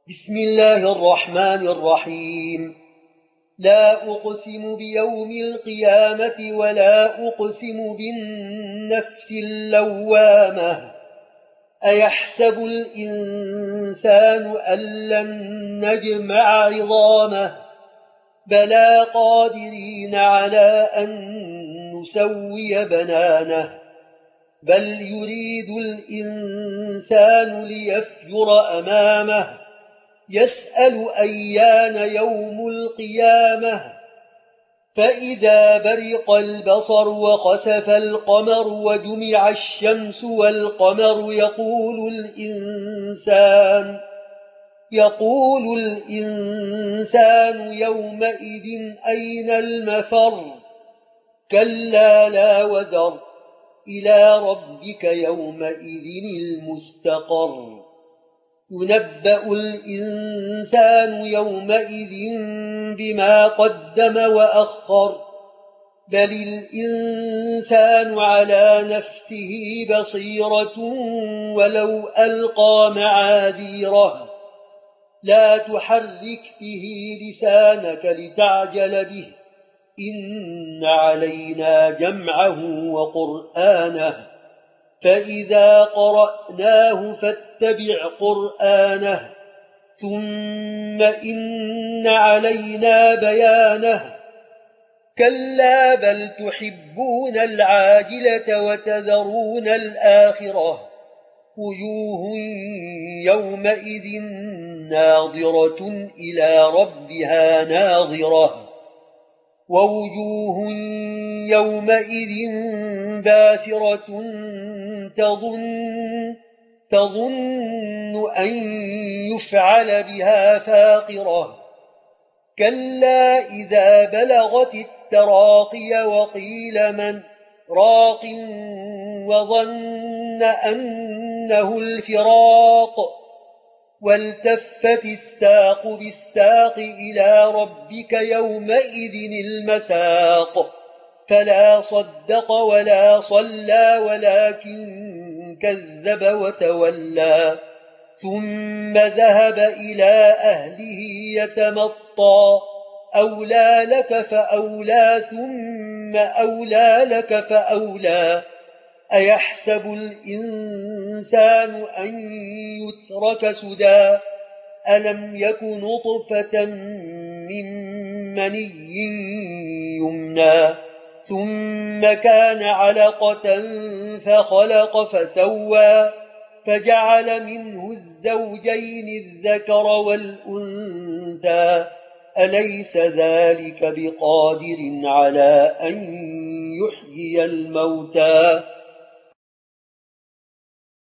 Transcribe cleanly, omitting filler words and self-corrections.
بسم الله الرحمن الرحيم. لا أقسم بيوم القيامة ولا أقسم بالنفس اللوامة. أيحسب الإنسان أن لن نجمع عظامه بلى قادرين على أن نسوي بنانه بل يريد الإنسان ليفجر أمامه يسأل أيان يوم القيامة فإذا برق البصر وخسف القمر وجمع الشمس والقمر يقول الإنسان يومئذ أين المفر كلا لا وزر إلى ربك يومئذ المستقر ينبأ الإنسان يومئذ بما قدم وأخر بل الإنسان على نفسه بصيرة ولو ألقى معاذيره لا تحرك به لسانك لتعجل به إن علينا جمعه وقرآنه فإذا قرأناه فاتبع قرآنه ثم إن علينا بيانه كلا بل تحبون العاجلة وتذرون الآخرة وجوه يومئذ ناظرة إلى ربها ناظرة ووجوه يومئذ باسرة تظن أن يفعل بها فاقرة كلا إذا بلغت التراقي وقيل من راق وظن أنه الفراق والتفت الساق بالساق إلى ربك يومئذ المساق فلا صدق ولا صلى ولكن كذب وتولى ثم ذهب إلى أهله يتمطى أولى لك فأولى ثم أولى لك فأولى أيحسب الإنسان أن يترك سدى ألم يك نطفة من مني يمنى ثم كان علقة فخلق فسوى فجعل منه الزوجين الذكر والأنثى أليس ذلك بقادر على أن يحيي الموتى